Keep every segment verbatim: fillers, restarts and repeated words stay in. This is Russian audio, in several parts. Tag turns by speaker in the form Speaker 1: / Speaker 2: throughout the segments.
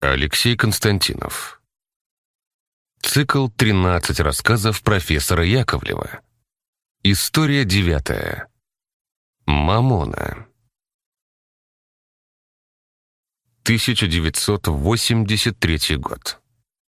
Speaker 1: Алексей Константинов. Цикл «тринадцать рассказов профессора Яковлева». История девятая. Мамона. тысяча девятьсот восемьдесят третий год.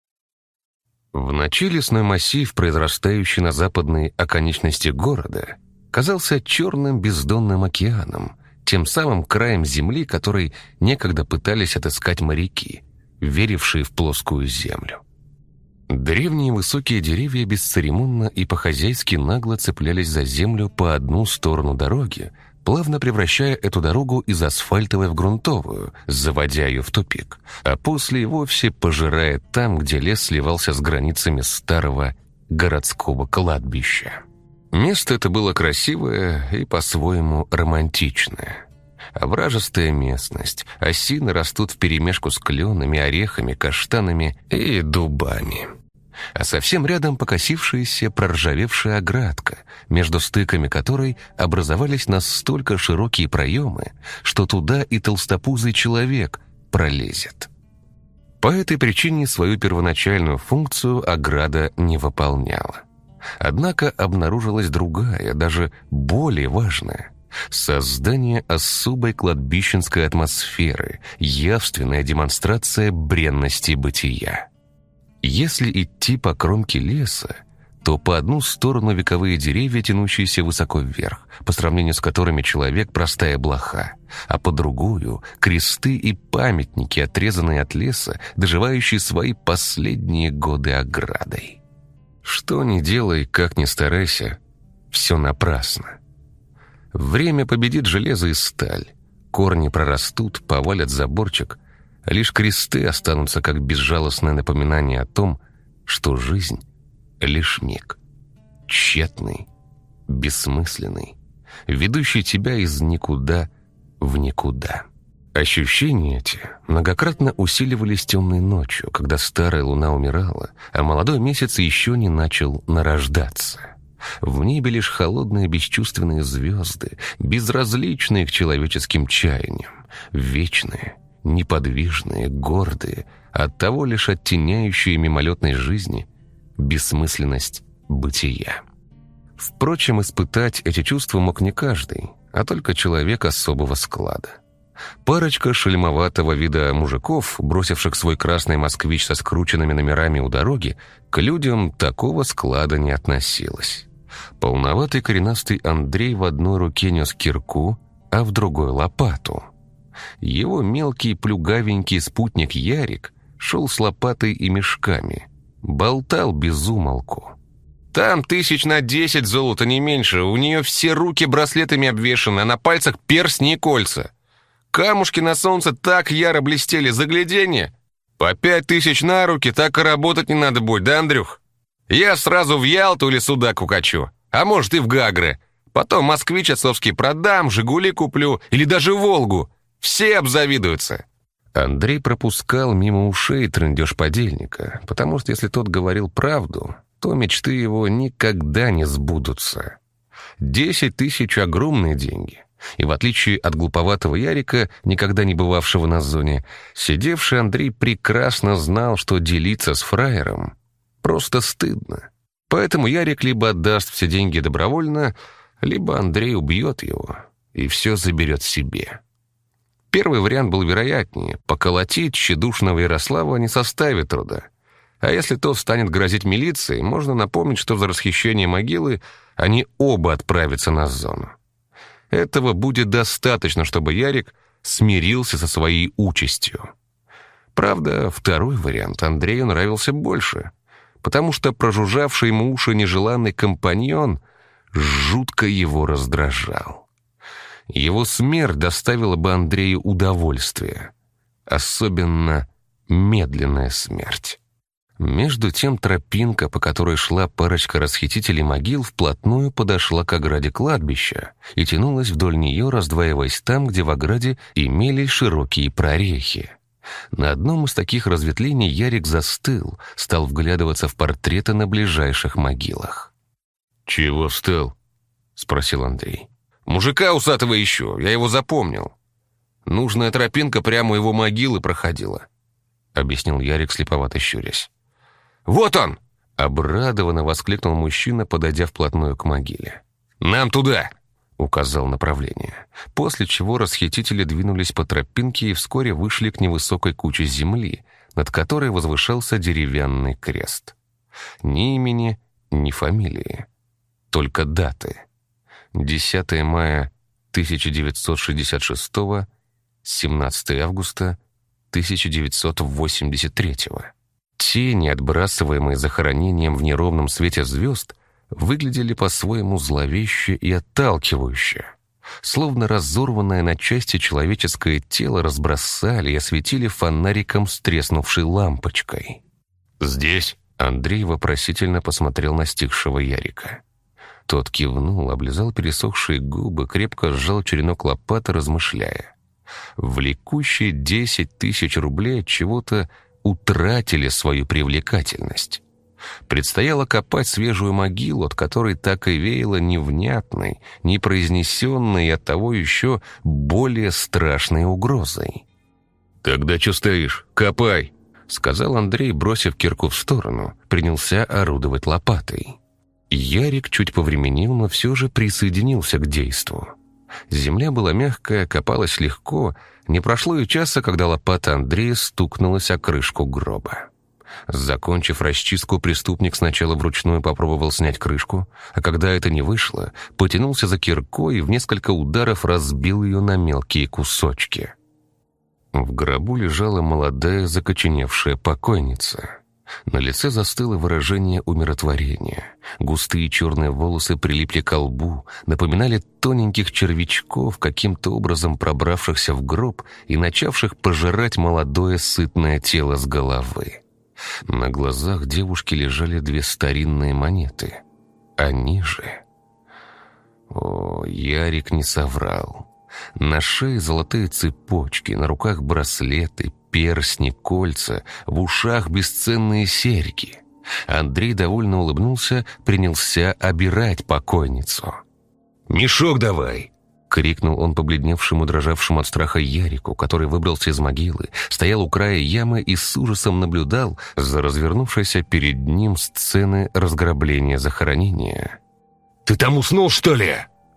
Speaker 1: В ночи лесной массив, произрастающий на западной оконечности города, казался черным бездонным океаном, тем самым краем земли, который некогда пытались отыскать моряки, верившие в плоскую землю. Древние высокие деревья бесцеремонно и по-хозяйски нагло цеплялись за землю по одну сторону дороги, плавно превращая эту дорогу из асфальтовой в грунтовую, заводя ее в тупик, а после и вовсе пожирая там, где лес сливался с границами старого городского кладбища. Место это было красивое и по-своему романтичное. Овражистая местность, осины растут вперемешку с кленами, орехами, каштанами и дубами. А совсем рядом покосившаяся проржавевшая оградка, между стыками которой образовались настолько широкие проемы, что туда и толстопузый человек пролезет. По этой причине свою первоначальную функцию ограда не выполняла. Однако обнаружилась другая, даже более важная – создание особой кладбищенской атмосферы, явственная демонстрация бренности бытия. Если идти по кромке леса, то по одну сторону вековые деревья, тянущиеся высоко вверх, по сравнению с которыми человек – простая блоха, а по другую – кресты и памятники, отрезанные от леса, доживающие свои последние годы оградой. Что ни делай, как ни старайся, все напрасно. Время победит железо и сталь, корни прорастут, повалят заборчик, а лишь кресты останутся как безжалостное напоминание о том, что жизнь — лишь миг, тщетный, бессмысленный, ведущий тебя из никуда в никуда. Ощущения эти многократно усиливались темной ночью, когда старая луна умирала, а молодой месяц еще не начал нарождаться. В небе лишь холодные бесчувственные звезды, безразличные к человеческим чаяниям, вечные, неподвижные, гордые, оттого лишь оттеняющие мимолетной жизни бессмысленность бытия. Впрочем, испытать эти чувства мог не каждый, а только человек особого склада. Парочка шельмоватого вида мужиков, бросивших свой красный москвич со скрученными номерами у дороги, к людям такого склада не относилась. Полноватый коренастый Андрей в одной руке нес кирку, а в другой — лопату. Его мелкий плюгавенький спутник Ярик шел с лопатой и мешками, болтал без умолку. «Там тысяч на десять золота, не меньше, у нее все руки браслетами обвешаны, а на пальцах перстни и кольца. Камушки на солнце так яро блестели, загляденье. По пять тысяч на руки, так и работать не надо будет, да, Андрюх? Я сразу в Ялту или Судак укачу, а может и в Гагры. Потом москвич отцовский продам, Жигули куплю или даже Волгу. Все обзавидуются». Андрей пропускал мимо ушей трындеж подельника, потому что если тот говорил правду, то мечты его никогда не сбудутся. Десять тысяч — огромные деньги. И в отличие от глуповатого Ярика, никогда не бывавшего на зоне, сидевший Андрей прекрасно знал, что делиться с фраером просто стыдно. Поэтому Ярик либо отдаст все деньги добровольно, либо Андрей убьет его и все заберет себе. Первый вариант был вероятнее. Поколотить тщедушного Ярослава не составит труда. А если тот станет грозить милиции, можно напомнить, что за расхищение могилы они оба отправятся на зону. Этого будет достаточно, чтобы Ярик смирился со своей участью. Правда, второй вариант Андрею нравился больше, потому что прожужжавший ему уши нежеланный компаньон жутко его раздражал. Его смерть доставила бы Андрею удовольствие, особенно медленная смерть. Между тем тропинка, по которой шла парочка расхитителей могил, вплотную подошла к ограде кладбища и тянулась вдоль нее, раздваиваясь там, где в ограде имелись широкие прорехи. На одном из таких разветвлений Ярик застыл, стал вглядываться в портреты на ближайших могилах. «Чего встал?» — спросил Андрей. «Мужика усатого ищу, я его запомнил. Нужная тропинка прямо у его могилы проходила. объяснил Ярик, слеповато щурясь. «Вот он!» — обрадованно воскликнул мужчина, подойдя вплотную к могиле. «Нам туда!» — указал направление. После чего расхитители двинулись по тропинке и вскоре вышли к невысокой куче земли, над которой возвышался деревянный крест. Ни имени, ни фамилии. Только даты. десятое мая тысяча девятьсот шестьдесят шестого, семнадцатое августа тысяча девятьсот восемьдесят третьего. Тени, отбрасываемые захоронением в неровном свете звезд, выглядели по-своему зловеще и отталкивающе. Словно разорванное на части человеческое тело разбросали и осветили фонариком с треснувшей лампочкой. «Здесь?» — Андрей вопросительно посмотрел на стихшего Ярика. Тот кивнул, облизал пересохшие губы, крепко сжал черенок лопаты, размышляя. Влекущие десять тысяч рублей от чего-то утратили свою привлекательность. Предстояло копать свежую могилу, от которой так и веяло невнятной, непроизнесенной и оттого еще более страшной угрозой. «Тогда что стоишь? Копай!» — сказал Андрей, бросив кирку в сторону, принялся орудовать лопатой. Ярик чуть повременил, но все же присоединился к действу. Земля была мягкая, копалась легко. Не прошло и часа, когда лопата Андрея стукнулась о крышку гроба. Закончив расчистку, преступник сначала вручную попробовал снять крышку, а когда это не вышло, потянулся за киркой и в несколько ударов разбил ее на мелкие кусочки. В гробу лежала молодая закоченевшая покойница. На лице застыло выражение умиротворения. Густые черные волосы прилипли к лбу, напоминали тоненьких червячков, каким-то образом пробравшихся в гроб и начавших пожирать молодое сытное тело с головы. На глазах девушки лежали две старинные монеты. Они же... О, Ярик не соврал. На шее золотые цепочки, на руках браслеты, перстни, кольца, в ушах бесценные серьги. Андрей довольно улыбнулся, принялся обирать покойницу. «Мешок давай!» — крикнул он побледневшему, дрожавшему от страха Ярику, который выбрался из могилы, стоял у края ямы и с ужасом наблюдал за развернувшейся перед ним сцены разграбления захоронения. «Ты там уснул, что ли?»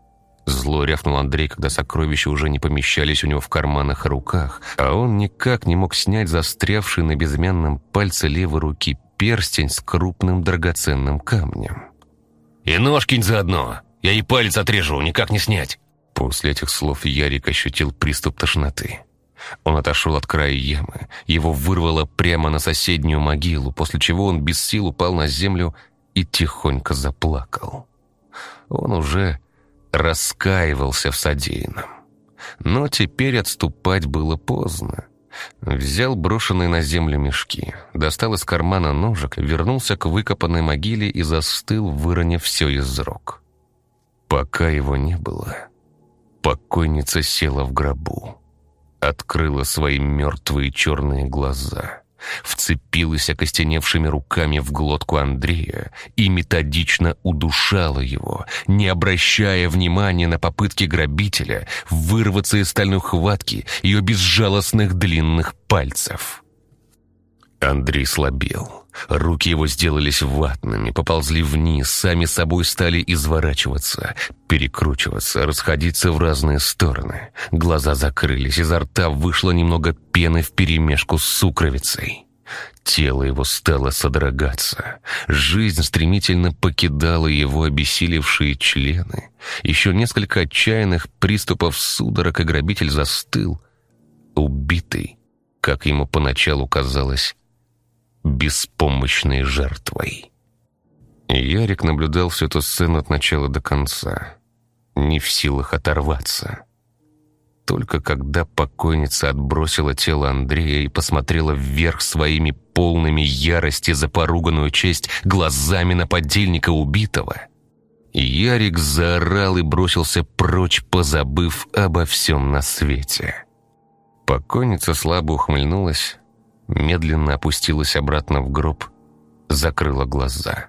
Speaker 1: Зло рявкнул Андрей, когда сокровища уже не помещались у него в карманах и руках, а он никак не мог снять застрявший на безымянном пальце левой руки перстень с крупным драгоценным камнем. «И нож кинь заодно! Я ей палец отрежу, никак не снять!» После этих слов Ярик ощутил приступ тошноты. Он отошел от края ямы, его вырвало прямо на соседнюю могилу, после чего он без сил упал на землю и тихонько заплакал. Он уже раскаивался в содеянном. Но теперь отступать было поздно. Взял брошенные на землю мешки, достал из кармана ножик, вернулся к выкопанной могиле и застыл, выронив все из рук. Пока его не было, покойница села в гробу, открыла свои мертвые черные глаза, вцепилась окостеневшими руками в глотку Андрея и методично удушала его, не обращая внимания на попытки грабителя вырваться из стальной хватки ее безжалостных длинных пальцев. Андрей слабел. Руки его сделались ватными, поползли вниз, сами собой стали изворачиваться, перекручиваться, расходиться в разные стороны. Глаза закрылись, изо рта вышло немного пены вперемешку с сукровицей. Тело его стало содрогаться. Жизнь стремительно покидала его обессилевшие члены. Еще несколько отчаянных приступов судорог, и грабитель застыл, убитый, как ему поначалу казалось, беспомощной жертвой. Ярик наблюдал всю эту сцену от начала до конца, не в силах оторваться. Только когда покойница отбросила тело Андрея и посмотрела вверх своими полными ярости за поруганную честь глазами на подельника убитого, Ярик заорал и бросился прочь, позабыв обо всем на свете. Покойница слабо ухмыльнулась, медленно опустилась обратно в гроб, закрыла глаза.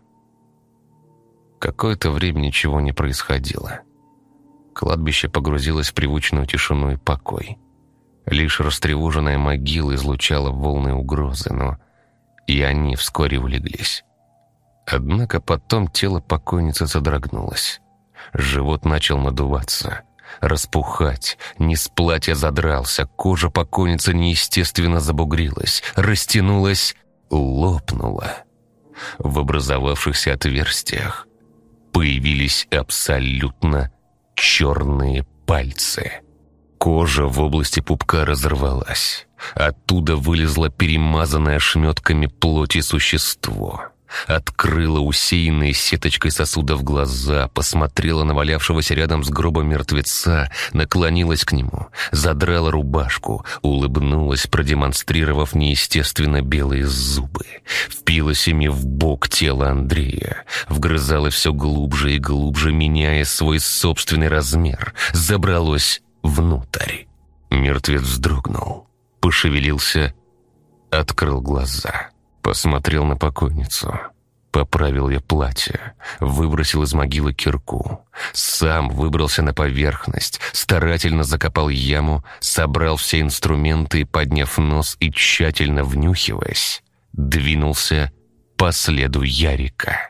Speaker 1: Какое-то время ничего не происходило. Кладбище погрузилось в привычную тишину и покой. Лишь растревоженная могила излучала волны угрозы, но и они вскоре улеглись. Однако потом тело покойницы содрогнулось. Живот начал надуваться, распухать, низ платья задрался, кожа покойницы неестественно забугрилась, растянулась, лопнула. В образовавшихся отверстиях появились абсолютно черные пальцы. Кожа в области пупка разорвалась. Оттуда вылезло перемазанное ошметками плоти существо. Открыла усеянные сеточкой сосудов глаза, посмотрела на валявшегося рядом с гробом мертвеца, наклонилась к нему, задрала рубашку, улыбнулась, продемонстрировав неестественно белые зубы, впилась ими в бок тела Андрея, вгрызала все глубже и глубже, меняя свой собственный размер, забралась внутрь. Мертвец вздрогнул, пошевелился, открыл глаза. Посмотрел на покойницу, поправил ей платье, выбросил из могилы кирку, сам выбрался на поверхность, старательно закопал яму, собрал все инструменты и, подняв нос и тщательно внюхиваясь, двинулся по следу Ярика.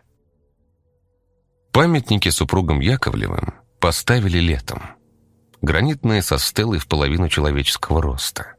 Speaker 1: Памятники супругам Яковлевым поставили летом. Гранитные со стелой в половину человеческого роста.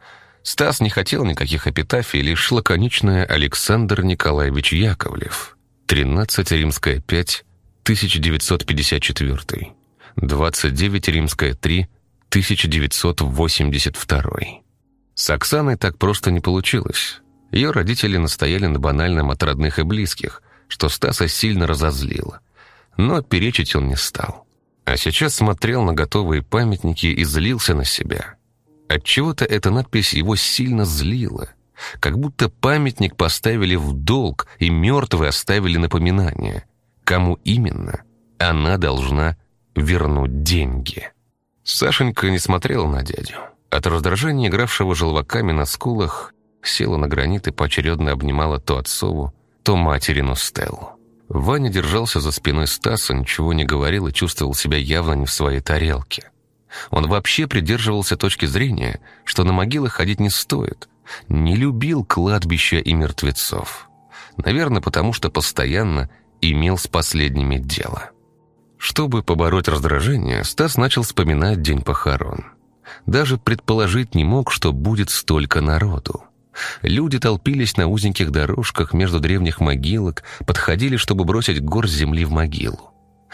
Speaker 1: Стас не хотел никаких эпитафий, лишь лаконичное «Александр Николаевич Яковлев», тринадцать римская пять, тысяча девятьсот пятьдесят четвёртый, двадцать девять римская три, тысяча девятьсот восемьдесят второй. С Оксаной так просто не получилось. Ее родители настояли на банальном от родных и близких, что Стаса сильно разозлило. Но перечить он не стал. А сейчас смотрел на готовые памятники и злился на себя. Отчего-то эта надпись его сильно злила, как будто памятник поставили в долг и мертвые оставили напоминание, кому именно она должна вернуть деньги. Сашенька не смотрела на дядю. От раздражения, игравшего желваками на скулах, села на гранит и поочередно обнимала то отцову, то материну Стеллу. Ваня держался за спиной Стаса, ничего не говорил и чувствовал себя явно не в своей тарелке. Он вообще придерживался точки зрения, что на могилы ходить не стоит, не любил кладбища и мертвецов. Наверное, потому что постоянно имел с последними дело. Чтобы побороть раздражение, Стас начал вспоминать день похорон. Даже предположить не мог, что будет столько народу. Люди толпились на узеньких дорожках между древних могилок, подходили, чтобы бросить горсть земли в могилу.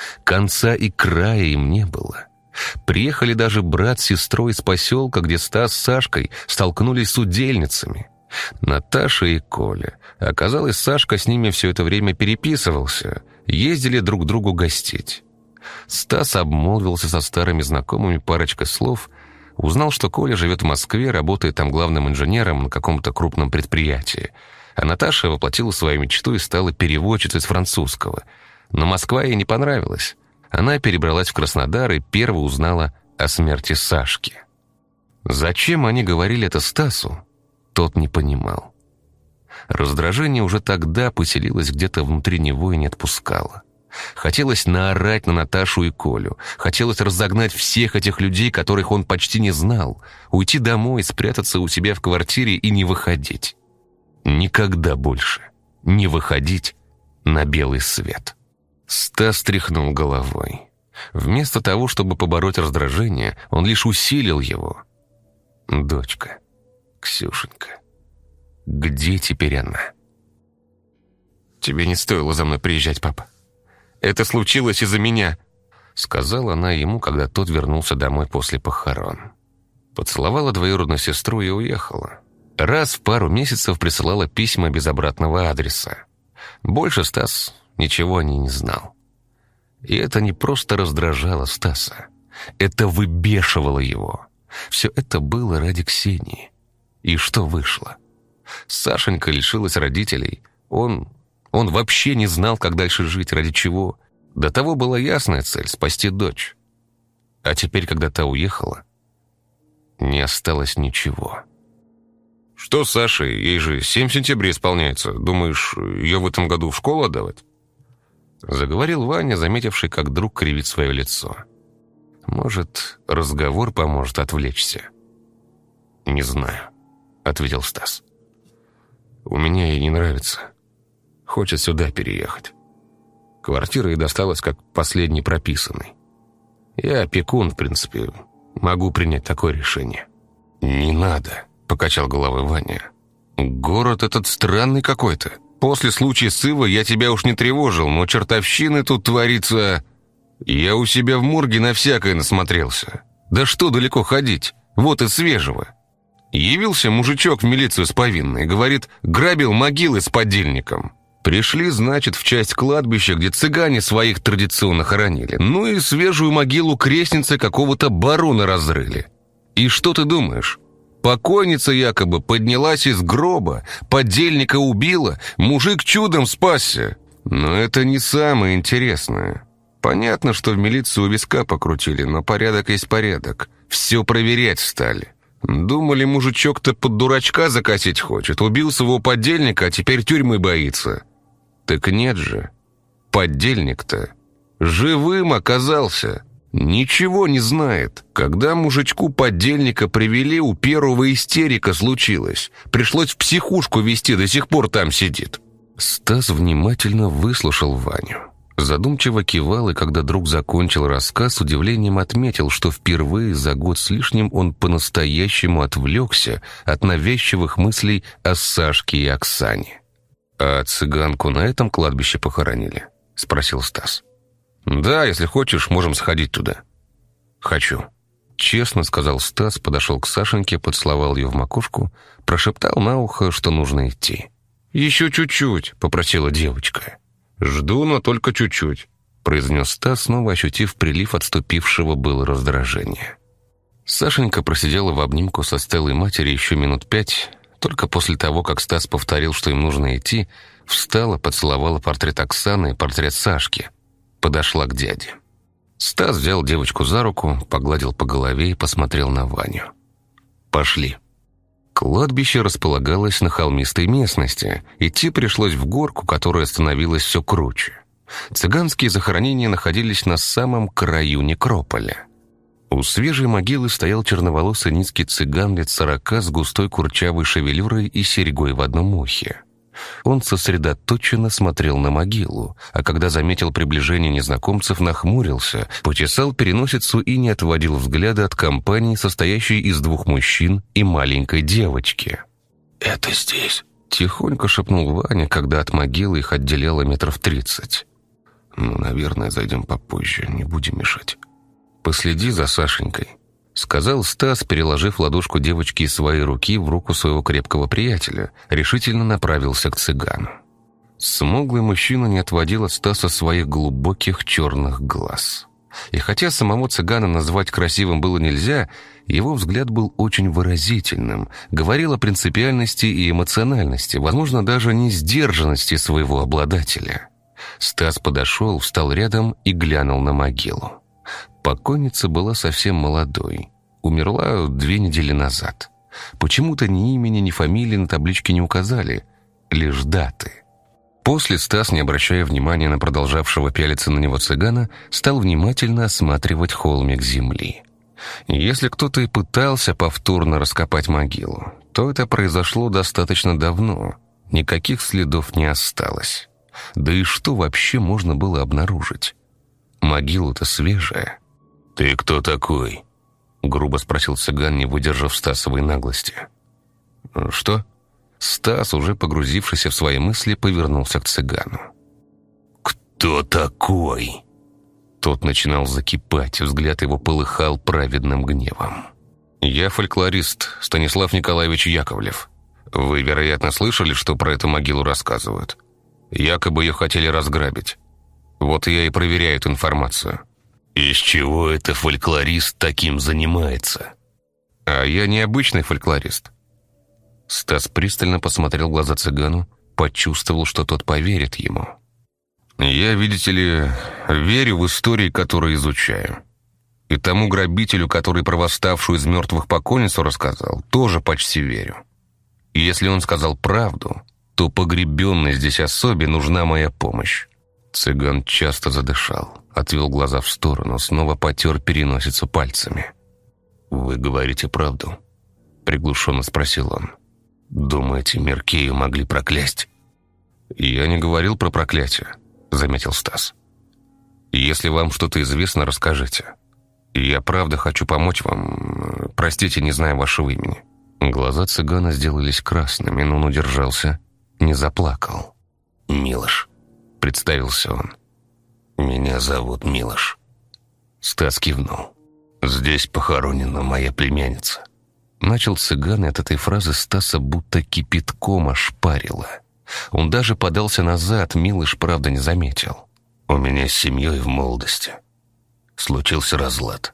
Speaker 1: Конца и края им не было. Приехали даже брат с сестрой из поселка, где Стас с Сашкой столкнулись с удельницами. Наташа и Коля. Оказалось, Сашка с ними все это время переписывался, ездили друг к другу гостить. Стас обмолвился со старыми знакомыми парочкой слов, узнал, что Коля живет в Москве, работает там главным инженером на каком-то крупном предприятии, а Наташа воплотила свою мечту и стала переводчицей с французского. Но Москва ей не понравилась. Она перебралась в Краснодар и первой узнала о смерти Сашки. Зачем они говорили это Стасу, тот не понимал. Раздражение уже тогда поселилось где-то внутри него и не отпускало. Хотелось наорать на Наташу и Колю. Хотелось разогнать всех этих людей, которых он почти не знал, уйти домой, спрятаться у себя в квартире и не выходить. Никогда больше не выходить на белый свет. Стас тряхнул головой. Вместо того, чтобы побороть раздражение, он лишь усилил его. Дочка, Ксюшенька, где теперь она? «Тебе не стоило за мной приезжать, папа. Это случилось из-за меня», — сказала она ему, когда тот вернулся домой после похорон. Поцеловала двоюродную сестру и уехала. Раз в пару месяцев присылала письма без обратного адреса. Больше Стас ничего о ней не знал. И это не просто раздражало Стаса. Это выбешивало его. Все это было ради Ксении. И что вышло? Сашенька лишилась родителей. Он... он вообще не знал, как дальше жить, ради чего. До того была ясная цель — спасти дочь. А теперь, когда та уехала, не осталось ничего. «Что с Сашей? Ей же семь сентября исполняется. Думаешь, ее в этом году в школу отдавать?» Заговорил Ваня, заметивший, как друг кривит свое лицо. «Может, разговор поможет отвлечься?» «Не знаю», — ответил Стас. «У меня ей не нравится. Хочет сюда переехать. Квартира ей досталась как последний прописанный. Я опекун, в принципе, могу принять такое решение». «Не надо», — покачал головой Ваня. «Город этот странный какой-то. После случая с Ивой я тебя уж не тревожил, но чертовщины тут творится... Я у себя в морге на всякое насмотрелся. Да что далеко ходить? Вот и свежего». Явился мужичок в милицию с повинной, говорит, грабил могилы с подельником. Пришли, значит, в часть кладбища, где цыгане своих традиционно хоронили. Ну и свежую могилу крестницы какого-то барона разрыли. И что ты думаешь? Покойница якобы поднялась из гроба, подельника убила, мужик чудом спасся. Но это не самое интересное. Понятно, что в милицию у виска покрутили, но порядок есть порядок. Все проверять стали. Думали, мужичок-то под дурачка закосить хочет. Убил своего подельника, а теперь тюрьмы боится. Так нет же. Подельник-то живым оказался. Ничего не знает. Когда мужичку подельника привели, у первого истерика случилась. Пришлось в психушку везти, до сих пор там сидит. Стас внимательно выслушал Ваню. Задумчиво кивал, и когда друг закончил рассказ, с удивлением отметил, что впервые за год с лишним он по-настоящему отвлекся от навязчивых мыслей о Сашке и Оксане. «А цыганку на этом кладбище похоронили?» — спросил Стас. «Да, если хочешь, можем сходить туда». «Хочу», — честно сказал Стас, подошел к Сашеньке, поцеловал ее в макушку, прошептал на ухо, что нужно идти. «Еще чуть-чуть», — попросила девочка. «Жду, но только чуть-чуть», — произнес Стас, снова ощутив прилив отступившего было раздражения. Сашенька просидела в обнимку со Стеллой матери еще минут пять. Только после того, как Стас повторил, что им нужно идти, встала, поцеловала портрет Оксаны и портрет Сашки. Подошла к дяде. Стас взял девочку за руку, погладил по голове и посмотрел на Ваню. «Пошли». Кладбище располагалось на холмистой местности. Идти пришлось в горку, которая становилась все круче. Цыганские захоронения находились на самом краю некрополя. У свежей могилы стоял черноволосый низкий цыган лет сорока с густой курчавой шевелюрой и серьгой в одном ухе. Он сосредоточенно смотрел на могилу, а когда заметил приближение незнакомцев, нахмурился, почесал переносицу и не отводил взгляда от компании, состоящей из двух мужчин и маленькой девочки. «Это здесь», — тихонько шепнул Ваня, когда от могилы их отделяло метров тридцать. «Ну, наверное, зайдем попозже, не будем мешать». «Последи за Сашенькой», — сказал Стас, переложив ладошку девочки из своей руки в руку своего крепкого приятеля, решительно направился к цыгану. Смуглый мужчина не отводил от Стаса своих глубоких черных глаз. И хотя самого цыгана назвать красивым было нельзя, его взгляд был очень выразительным, говорил о принципиальности и эмоциональности, возможно, даже не сдержанности своего обладателя. Стас подошел, встал рядом и глянул на могилу. Покойница была совсем молодой. Умерла две недели назад. Почему-то ни имени, ни фамилии на табличке не указали, лишь даты. После Стас, не обращая внимания на продолжавшего пялиться на него цыгана, стал внимательно осматривать холмик земли. Если кто-то и пытался повторно раскопать могилу, то это произошло достаточно давно. Никаких следов не осталось. Да и что вообще можно было обнаружить? Могила-то свежая. «Ты кто такой?» — грубо спросил цыган, не выдержав Стасовой наглости. «Что?» Стас, уже погрузившийся в свои мысли, повернулся к цыгану. «Кто такой?» Тот начинал закипать, взгляд его полыхал праведным гневом. «Я фольклорист Станислав Николаевич Яковлев. Вы, вероятно, слышали, что про эту могилу рассказывают? Якобы ее хотели разграбить. Вот я и проверяю эту информацию». «Из чего это фольклорист таким занимается?» «А я не обычный фольклорист». Стас пристально посмотрел в глаза цыгану, почувствовал, что тот поверит ему. «Я, видите ли, верю в истории, которые изучаю. И тому грабителю, который про восставшую из мертвых покойницу рассказал, тоже почти верю. И если он сказал правду, то погребенной здесь особе нужна моя помощь». Цыган часто задышал, отвел глаза в сторону, снова потер переносицу пальцами. «Вы говорите правду?» приглушенно спросил он. «Думаете, Меркею могли проклясть?» «Я не говорил про проклятие», — заметил Стас. «Если вам что-то известно, расскажите. Я правда хочу помочь вам. Простите, не знаю вашего имени». Глаза цыгана сделались красными, но он удержался, не заплакал. «Милош», — представился он. «Меня зовут Милош». Стас кивнул. «Здесь похоронена моя племянница». Начал цыган, и от этой фразы Стаса будто кипятком ошпарило. Он даже подался назад, Милош, правда, не заметил. «У меня с семьей в молодости случился разлад.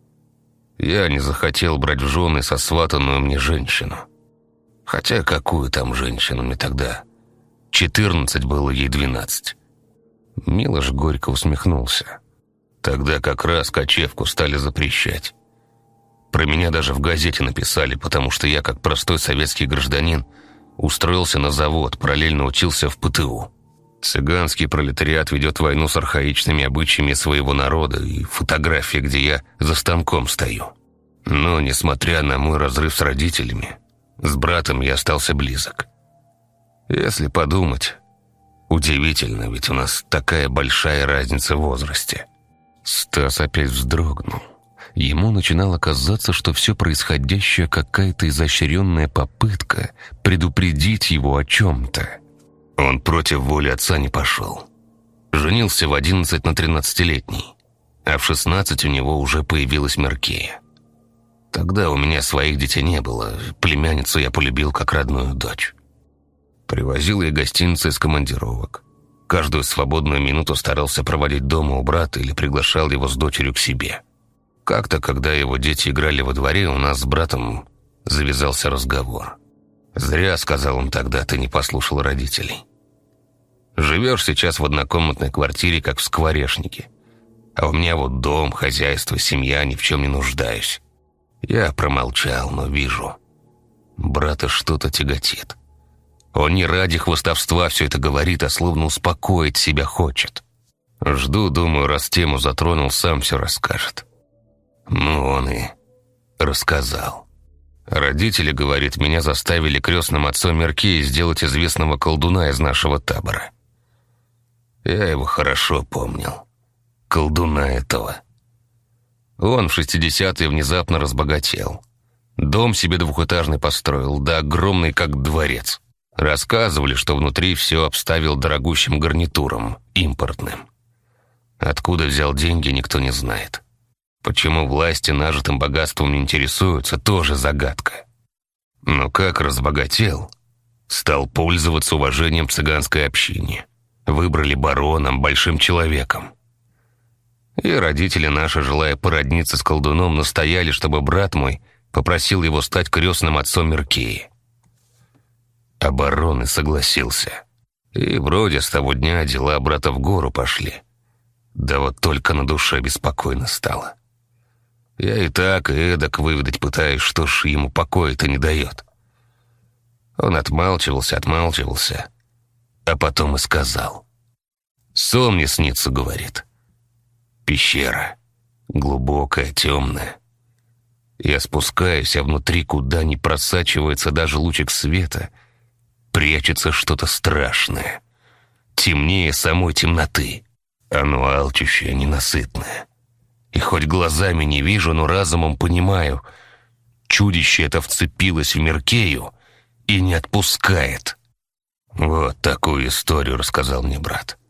Speaker 1: Я не захотел брать в жены сосватанную мне женщину. Хотя какую там женщину, мне тогда четырнадцать было, ей двенадцать». Милош горько усмехнулся. «Тогда как раз кочевку стали запрещать. Про меня даже в газете написали, потому что я, как простой советский гражданин, устроился на завод, параллельно учился в ПТУ. Цыганский пролетариат ведет войну с архаичными обычаями своего народа, и фотография, где я за станком стою. Но, несмотря на мой разрыв с родителями, с братом я остался близок. Если подумать, удивительно, ведь у нас такая большая разница в возрасте». Стас опять вздрогнул. Ему начинало казаться, что все происходящее какая-то изощренная попытка предупредить его о чем-то. Он против воли отца не пошел. Женился в одиннадцать на тринадцатилетней, а в шестнадцать у него уже появилась Меркея. Тогда у меня своих детей не было, племянницу я полюбил как родную дочь. Привозил ей гостинцы из командировок. Каждую свободную минуту старался проводить дома у брата или приглашал его с дочерью к себе. Как-то, когда его дети играли во дворе, у нас с братом завязался разговор. «Зря, — сказал он тогда, — ты не послушал родителей. Живешь сейчас в однокомнатной квартире, как в скворечнике. А у меня вот дом, хозяйство, семья, ни в чем не нуждаюсь». Я промолчал, но вижу, брата что-то тяготит. Он не ради хвастовства все это говорит, а словно успокоить себя хочет. Жду, думаю, раз тему затронул, сам все расскажет. Ну, он и рассказал. Родители, говорит, меня заставили крестным отцом Меркея сделать известного колдуна из нашего табора. Я его хорошо помнил. Колдуна этого. Он в шестидесятые внезапно разбогател. Дом себе двухэтажный построил, да огромный, как дворец. Рассказывали, что внутри все обставил дорогущим гарнитуром, импортным. Откуда взял деньги, никто не знает. Почему власти нажитым богатством не интересуются, тоже загадка. Но как разбогател, стал пользоваться уважением цыганской общине. Выбрали бароном, большим человеком. И родители наши, желая породниться с колдуном, настояли, чтобы брат мой попросил его стать крестным отцом Меркеи. А барон и согласился. И вроде с того дня дела брата в гору пошли. Да вот только на душе беспокойно стало. Я и так, и эдак выведать пытаюсь, что ж ему покоя-то не дает. Он отмалчивался, отмалчивался, а потом и сказал. «Сон мне снится, — говорит. Пещера, глубокая, темная. Я спускаюсь, а внутри, куда не просачивается даже лучик света, прячется что-то страшное, темнее самой темноты. Оно алчущее, ненасытное. И хоть глазами не вижу, но разумом понимаю, чудище это вцепилось в Меркею и не отпускает». Вот такую историю рассказал мне брат.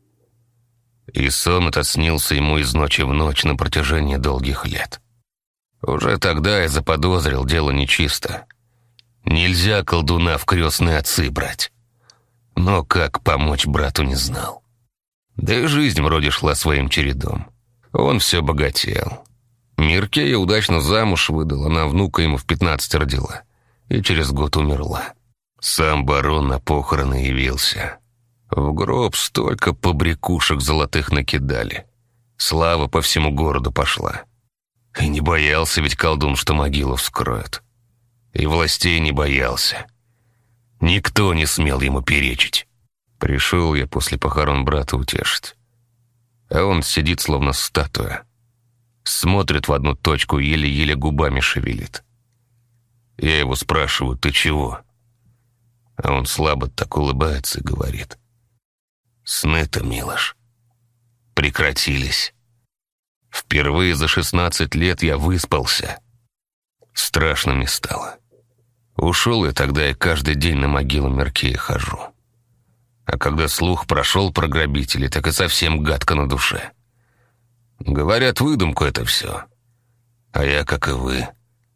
Speaker 1: И сон этот снился ему из ночи в ночь на протяжении долгих лет. Уже тогда я заподозрил, дело нечисто. Нельзя колдуна в крестные отцы брать. Но как помочь брату не знал. Да и жизнь вроде шла своим чередом. Он все богател. Меркея удачно замуж выдал, она внука ему в пятнадцать родила. И через год умерла. Сам барон на похороны явился. В гроб столько побрякушек золотых накидали. Слава по всему городу пошла. И не боялся ведь колдун, что могилу вскроет. И властей не боялся. Никто не смел ему перечить. Пришел я после похорон брата утешить. А он сидит, словно статуя. Смотрит в одну точку, еле-еле губами шевелит. Я его спрашиваю: «Ты чего?» А он слабо так улыбается и говорит: «Сны-то, Милош, прекратились. Впервые за шестнадцать лет я выспался. Страшно мне стало. Ушел я тогда и каждый день на могилу Меркея хожу. А когда слух прошел про грабителей, так и совсем гадко на душе. Говорят, выдумку это все. А я, как и вы,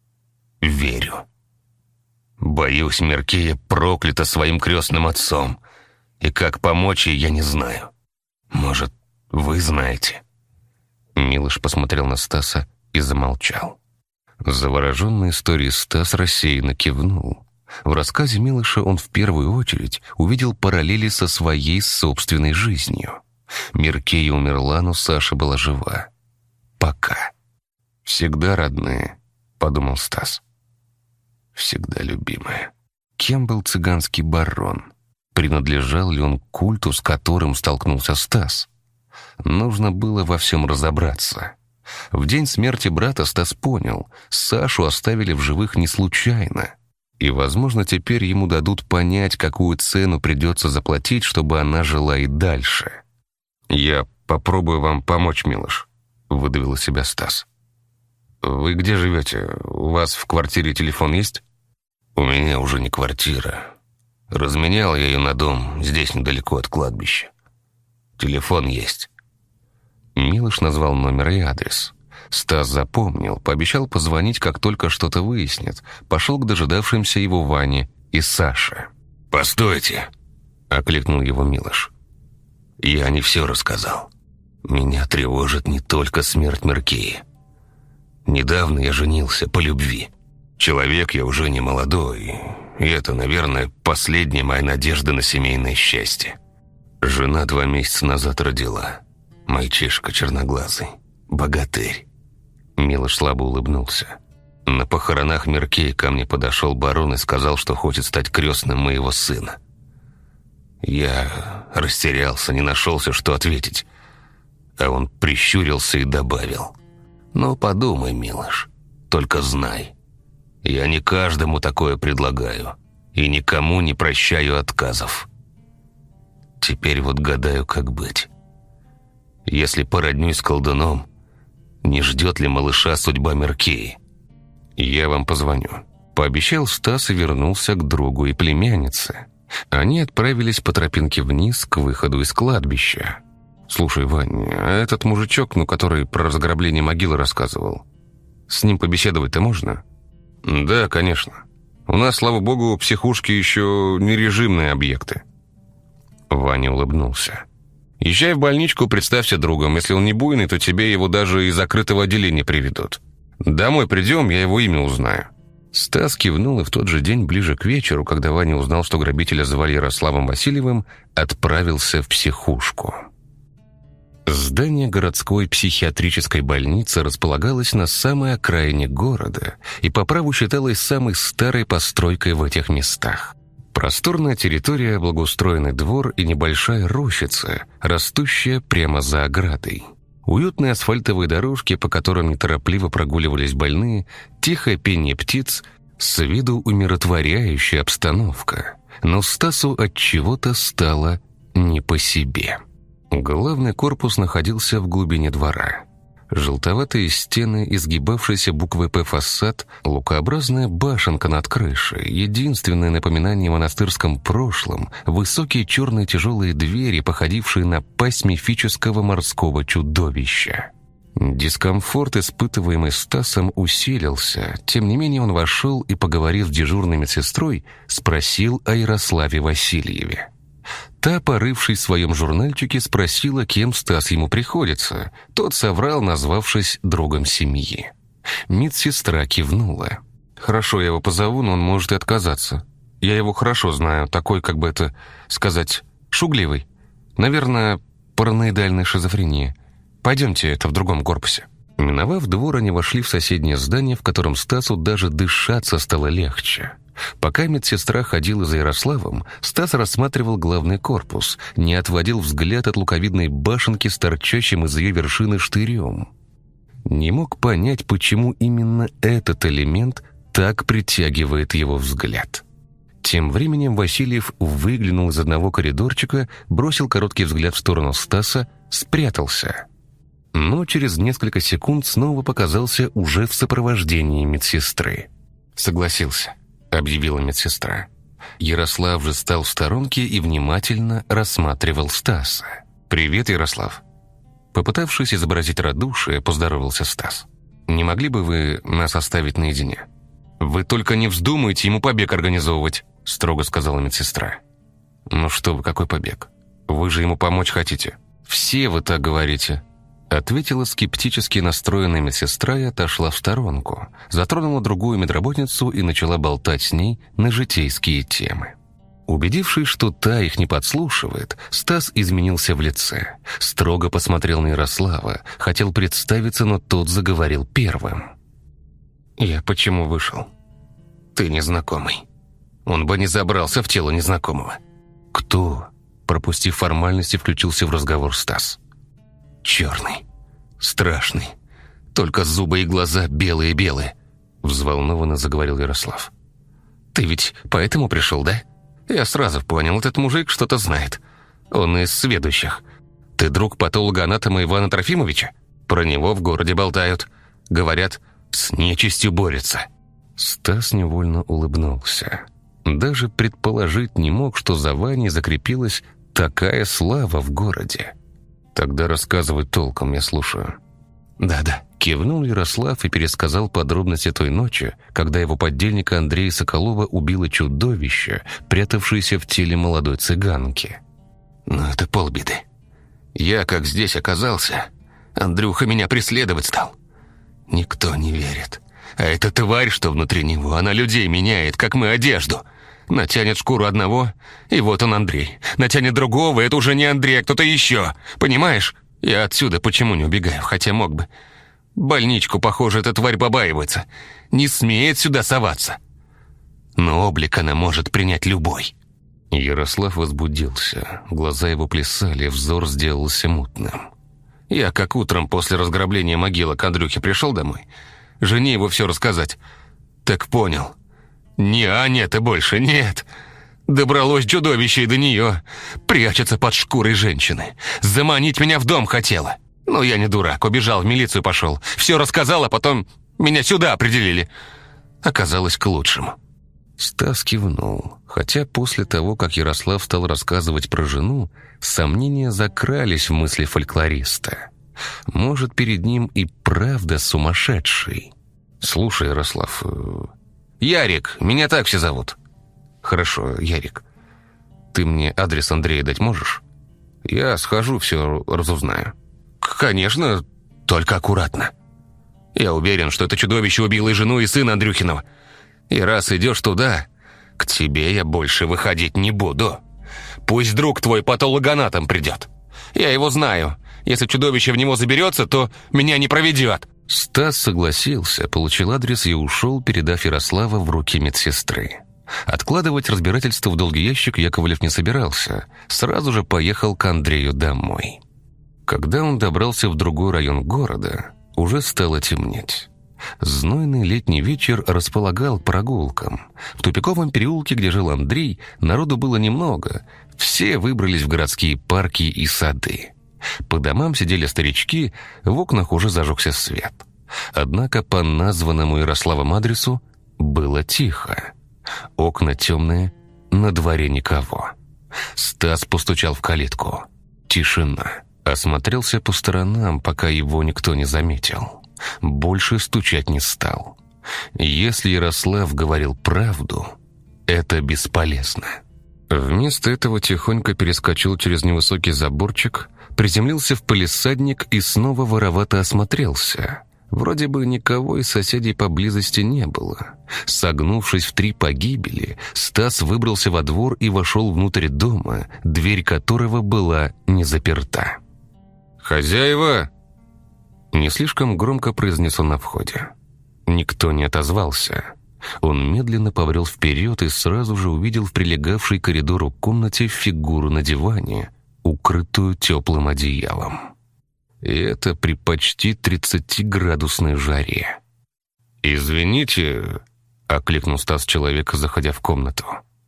Speaker 1: верю. Боюсь, Меркея проклята своим крестным отцом, и как помочь ей, я не знаю. Может, вы знаете?» Милош посмотрел на Стаса и замолчал. Завороженный историей Стас рассеянно кивнул. В рассказе Милоша он в первую очередь увидел параллели со своей собственной жизнью. Меркея умерла, но Саша была жива. Пока. «Всегда родные», — подумал Стас. «Всегда любимая». Кем был цыганский барон? Принадлежал ли он к культу, с которым столкнулся Стас? Нужно было во всем разобраться. В день смерти брата Стас понял, Сашу оставили в живых не случайно. И, возможно, теперь ему дадут понять, какую цену придется заплатить, чтобы она жила и дальше. «Я попробую вам помочь, Милош», — выдавил из себя Стас. «Вы где живете? У вас в квартире телефон есть?» «У меня уже не квартира. Разменял я ее на дом, здесь недалеко от кладбища. Телефон есть». Милош назвал номер и адрес. Стас запомнил, пообещал позвонить, как только что-то выяснит. Пошел к дожидавшимся его Ване и Саше. «Постойте!» — окликнул его Милош. «Я не все рассказал. Меня тревожит не только смерть Меркеи. Недавно я женился по любви. Человек я уже не молодой, и это, наверное, последняя моя надежда на семейное счастье. Жена два месяца назад родила. Мальчишка черноглазый, богатырь». Милош слабо улыбнулся. «На похоронах Меркеи ко мне подошел барон и сказал, что хочет стать крестным моего сына. Я растерялся, не нашелся, что ответить. А он прищурился и добавил: «Ну, подумай, Милош, только знай, я не каждому такое предлагаю и никому не прощаю отказов. Теперь вот гадаю, как быть. Если породнюсь с колдуном, не ждет ли малыша судьба Меркеи?» «Я вам позвоню», — пообещал Стас и вернулся к другу и племяннице. Они отправились по тропинке вниз к выходу из кладбища. «Слушай, Вань, а этот мужичок, ну, который про разграбление могилы рассказывал, с ним побеседовать-то можно?» «Да, конечно. У нас, слава богу, психушки еще не режимные объекты». Ваня улыбнулся. «Езжай в больничку, представься другом. Если он не буйный, то тебе его даже из закрытого отделения приведут. Домой придем, я его имя узнаю». Стас кивнул и в тот же день, ближе к вечеру, когда Ваня узнал, что грабителя звали Ярославом Васильевым, отправился в психушку. Здание городской психиатрической больницы располагалось на самой окраине города и по праву считалось самой старой постройкой в этих местах. Просторная территория, благоустроенный двор и небольшая рощица, растущая прямо за оградой. Уютные асфальтовые дорожки, по которым неторопливо прогуливались больные, тихое пение птиц, с виду умиротворяющая обстановка. Но Стасу от чего-то стало не по себе. Главный корпус находился в глубине двора. Желтоватые стены, изгибавшийся буквой «П» фасад, лукообразная башенка над крышей, единственное напоминание о монастырском прошлом, высокие черные тяжелые двери, походившие на пасть мифического морского чудовища. Дискомфорт, испытываемый Стасом, усилился. Тем не менее он вошел и, поговорив с дежурной медсестрой, спросил о Ярославе Васильеве. Та, порывшись в своем журнальчике, спросила, кем Стас ему приходится. Тот соврал, назвавшись другом семьи. Медсестра кивнула. «Хорошо, я его позову, но он может и отказаться. Я его хорошо знаю, такой, как бы это сказать, шугливый. Наверное, параноидальная шизофрения. Пойдемте, это в другом корпусе». Миновав двор, они вошли в соседнее здание, в котором Стасу даже дышаться стало легче. Пока медсестра ходила за Ярославом, Стас рассматривал главный корпус, не отводил взгляд от луковидной башенки с торчащим из ее вершины штырем. Не мог понять, почему именно этот элемент так притягивает его взгляд. Тем временем Васильев выглянул из одного коридорчика, бросил короткий взгляд в сторону Стаса, спрятался. Но через несколько секунд снова показался уже в сопровождении медсестры. «Согласился», — объявила медсестра. Ярослав же стал в сторонке и внимательно рассматривал Стаса. «Привет, Ярослав». Попытавшись изобразить радушие, поздоровался Стас. «Не могли бы вы нас оставить наедине?» «Вы только не вздумайте ему побег организовывать», — строго сказала медсестра. «Ну что вы, какой побег? Вы же ему помочь хотите». «Все вы так говорите», — ответила скептически настроенная медсестра и отошла в сторонку, затронула другую медработницу и начала болтать с ней на житейские темы. Убедившись, что та их не подслушивает, Стас изменился в лице, строго посмотрел на Ярослава, хотел представиться, но тот заговорил первым. «Я почему вышел? Ты незнакомый. Он бы не забрался в тело незнакомого». «Кто?» Пропустив формальности, включился в разговор Стас. «Черный. Страшный. Только зубы и глаза белые-белые», взволнованно заговорил Ярослав. «Ты ведь поэтому пришел, да? Я сразу понял, этот мужик что-то знает. Он из сведущих. Ты друг патолога-анатома Ивана Трофимовича? Про него в городе болтают. Говорят, с нечистью борется». Стас невольно улыбнулся. Даже предположить не мог, что за Ваней закрепилась такая слава в городе. «Тогда рассказывай толком, я слушаю». «Да-да», — кивнул Ярослав и пересказал подробности той ночи, когда его подельника Андрея Соколова убило чудовище, прятавшееся в теле молодой цыганки. «Ну, это полбеды. Я, как здесь оказался, Андрюха меня преследовать стал. Никто не верит. А эта тварь, что внутри него, она людей меняет, как мы одежду. Натянет шкуру одного, и вот он Андрей. Натянет другого, это уже не Андрей, а кто-то еще. Понимаешь? Я отсюда почему не убегаю, хотя мог бы. Больничку, похоже, эта тварь побаивается. Не смеет сюда соваться. Но облик она может принять любой». Ярослав возбудился. Глаза его плясали, взор сделался мутным. «Я как утром после разграбления могилы к Андрюхе пришел домой. Жене его все рассказать. Так понял. Не Аня ты больше, нет. Добралось чудовище и до нее. Прячется под шкурой женщины. Заманить меня в дом хотела. Но я не дурак, убежал, в милицию пошел. Все рассказал, а потом меня сюда определили. Оказалось к лучшему». Стас кивнул, хотя после того, как Ярослав стал рассказывать про жену, сомнения закрались в мысли фольклориста. Может, перед ним и правда сумасшедший. «Слушай, Ярослав...» «Ярик, меня так все зовут». «Хорошо, Ярик. Ты мне адрес Андрея дать можешь? Я схожу, все разузнаю». «Конечно, только аккуратно. Я уверен, что это чудовище убило и жену, и сына Андрюхиного. И раз идешь туда, к тебе я больше выходить не буду. Пусть друг твой патологоанатом придет. Я его знаю. Если чудовище в него заберется, то меня не проведет». Стас согласился, получил адрес и ушел, передав Ярослава в руки медсестры. Откладывать разбирательство в долгий ящик Яковлев не собирался. Сразу же поехал к Андрею домой. Когда он добрался в другой район города, уже стало темнеть. Знойный летний вечер располагал к прогулкам. В тупиковом переулке, где жил Андрей, народу было немного. Все выбрались в городские парки и сады. По домам сидели старички, в окнах уже зажегся свет. Однако по названному Ярославом адресу было тихо. Окна темные, на дворе никого. Стас постучал в калитку. Тишина. Осмотрелся по сторонам, пока его никто не заметил. Больше стучать не стал. Если Ярослав говорил правду, это бесполезно. Вместо этого тихонько перескочил через невысокий заборчик, приземлился в палисадник и снова воровато осмотрелся. Вроде бы никого из соседей поблизости не было. Согнувшись в три погибели, Стас выбрался во двор и вошел внутрь дома, дверь которого была не заперта. «Хозяева!» Не слишком громко произнес он на входе. Никто не отозвался. Он медленно побрел вперед и сразу же увидел в прилегавшей к коридору комнате фигуру на диване, укрытую теплым одеялом. И это при почти тридцатиградусной жаре. «Извините», — окликнул Стас человека, заходя в комнату.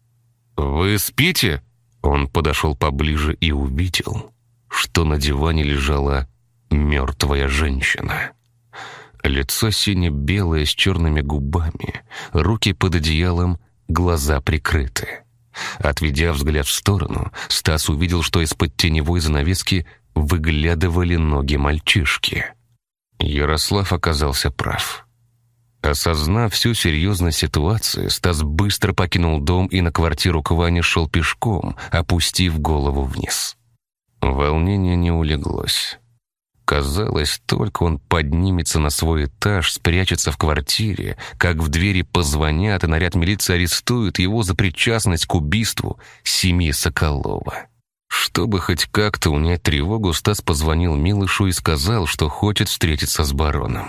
Speaker 1: «Вы спите?» Он подошел поближе и увидел, что на диване лежала мертвая женщина. Лицо сине-белое с черными губами, руки под одеялом, глаза прикрыты. Отведя взгляд в сторону, Стас увидел, что из-под теневой занавески выглядывали ноги мальчишки. Ярослав оказался прав. Осознав всю серьезность ситуации, Стас быстро покинул дом и на квартиру к Ване шел пешком, опустив голову вниз. Волнение не улеглось. Казалось, только он поднимется на свой этаж, спрячется в квартире, как в двери позвонят, и наряд милиции арестует его за причастность к убийству семьи Соколова. Чтобы хоть как-то унять тревогу, Стас позвонил Милышу и сказал, что хочет встретиться с бароном.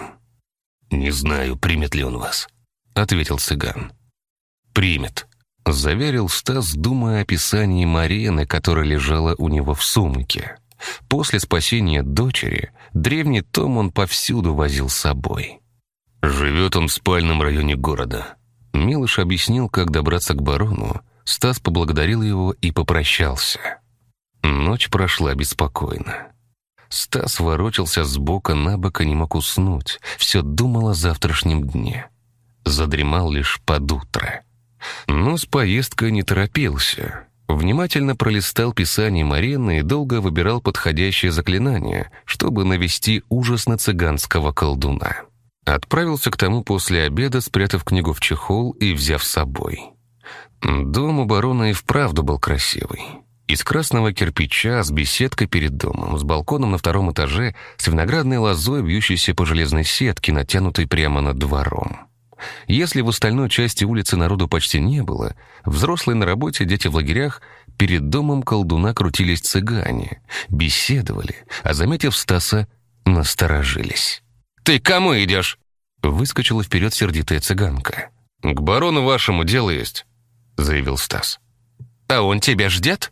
Speaker 1: «Не знаю, примет ли он вас», — ответил цыган. «Примет», — заверил Стас, думая о описании Марены, которая лежала у него в сумке. После спасения дочери древний том он повсюду возил с собой. «Живет он в спальном районе города». Милыш объяснил, как добраться к барону. Стас поблагодарил его и попрощался. Ночь прошла беспокойно. Стас ворочался с бока на бок и не мог уснуть. Все думал о завтрашнем дне. Задремал лишь под утро. Но с поездкой не торопился. Внимательно пролистал писание Марены и долго выбирал подходящее заклинание, чтобы навести ужас на цыганского колдуна. Отправился к тому после обеда, спрятав книгу в чехол и взяв с собой. Дом у барона и вправду был красивый. Из красного кирпича, с беседкой перед домом, с балконом на втором этаже, с виноградной лозой, вьющейся по железной сетке, натянутой прямо над двором. Если в остальной части улицы народу почти не было, взрослые на работе, дети в лагерях, перед домом колдуна крутились цыгане, беседовали, а, заметив Стаса, насторожились. «Ты к кому идешь?» — выскочила вперед сердитая цыганка. «К барону вашему дело есть», — заявил Стас. «А он тебя ждет?»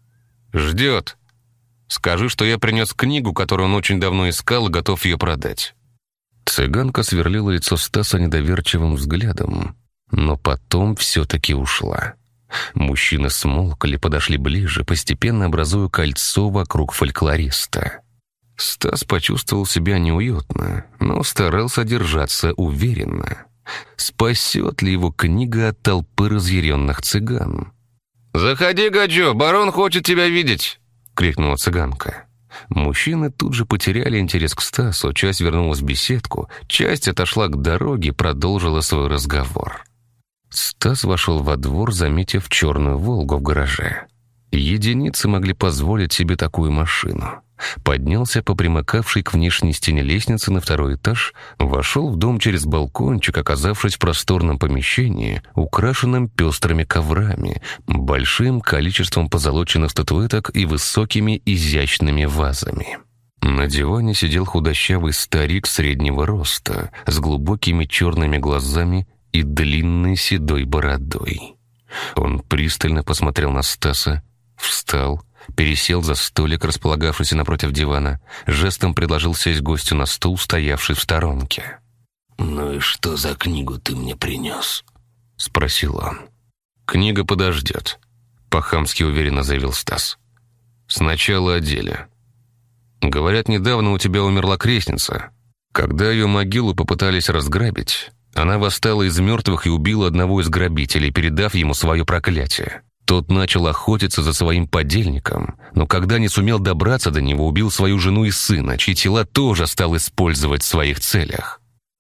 Speaker 1: «Ждет. Скажи, что я принес книгу, которую он очень давно искал и готов ее продать». Цыганка сверлила лицо Стаса недоверчивым взглядом, но потом все-таки ушла. Мужчины смолкли, подошли ближе, постепенно образуя кольцо вокруг фольклориста. Стас почувствовал себя неуютно, но старался держаться уверенно. Спасет ли его книга от толпы разъяренных цыган? «Заходи, Гаджо, барон хочет тебя видеть!» — крикнула цыганка. Мужчины тут же потеряли интерес к Стасу, часть вернулась в беседку, часть отошла к дороге и продолжила свой разговор. Стас вошел во двор, заметив черную «Волгу» в гараже. Единицы могли позволить себе такую машину. Поднялся по примыкавшей к внешней стене лестницы на второй этаж, вошел в дом через балкончик, оказавшись в просторном помещении, украшенном пестрыми коврами, большим количеством позолоченных статуэток и высокими изящными вазами. На диване сидел худощавый старик среднего роста, с глубокими черными глазами и длинной седой бородой. Он пристально посмотрел на Стаса, встал, пересел за столик, располагавшийся напротив дивана, жестом предложил сесть гостю на стул, стоявший в сторонке.
Speaker 2: «Ну и что за книгу ты мне принес?»
Speaker 1: — спросил он. «Книга подождет», — по-хамски уверенно заявил Стас. «Сначала о деле. Говорят, недавно у тебя умерла крестница. Когда ее могилу попытались разграбить, она восстала из мертвых и убила одного из грабителей, передав ему свое проклятие. Тот начал охотиться за своим подельником, но когда не сумел добраться до него, убил свою жену и сына, чьи тела тоже стал использовать в своих целях».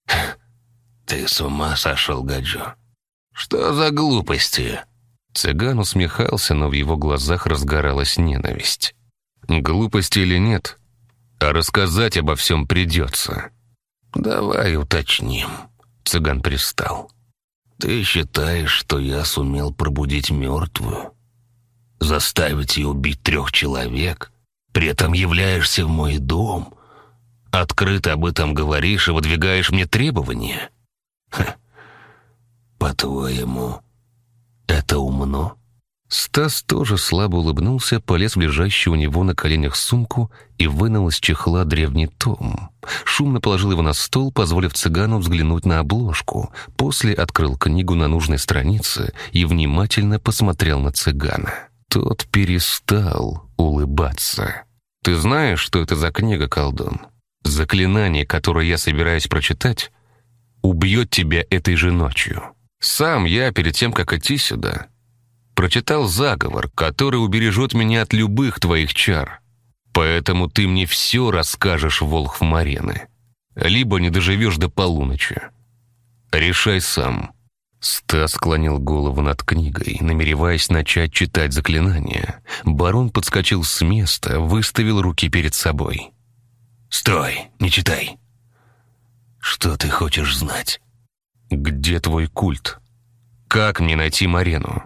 Speaker 2: «Ты с ума сошел, Гаджо? Что за глупости?»
Speaker 1: Цыган усмехался, но в его глазах разгоралась ненависть. «Глупости или нет, а рассказать обо всем придется».
Speaker 2: «Давай уточним».
Speaker 1: Цыган пристал.
Speaker 2: «Ты считаешь, что я сумел пробудить мертвую? Заставить ее убить трех человек? При этом являешься в мой дом? Открыто об этом говоришь и выдвигаешь мне требования? Ха. По-твоему, это умно?»
Speaker 1: Стас тоже слабо улыбнулся, полез в лежащую у него на коленях сумку и вынул из чехла древний том. Шумно положил его на стол, позволив цыгану взглянуть на обложку. После открыл книгу на нужной странице и внимательно посмотрел на цыгана. Тот перестал улыбаться. «Ты знаешь, что это за книга, колдун? Заклинание, которое я собираюсь прочитать, убьет тебя этой же ночью. Сам я, перед тем, как идти сюда, прочитал заговор, который убережет меня от любых твоих чар. Поэтому ты мне все расскажешь, Волхв-Марены. Либо не доживешь до полуночи. Решай сам». Стас склонил голову над книгой, намереваясь начать читать заклинание. Барон подскочил с места, выставил руки перед собой.
Speaker 2: «Стой, не читай. Что ты хочешь знать?»
Speaker 1: «Где твой культ? Как мне найти Марену?»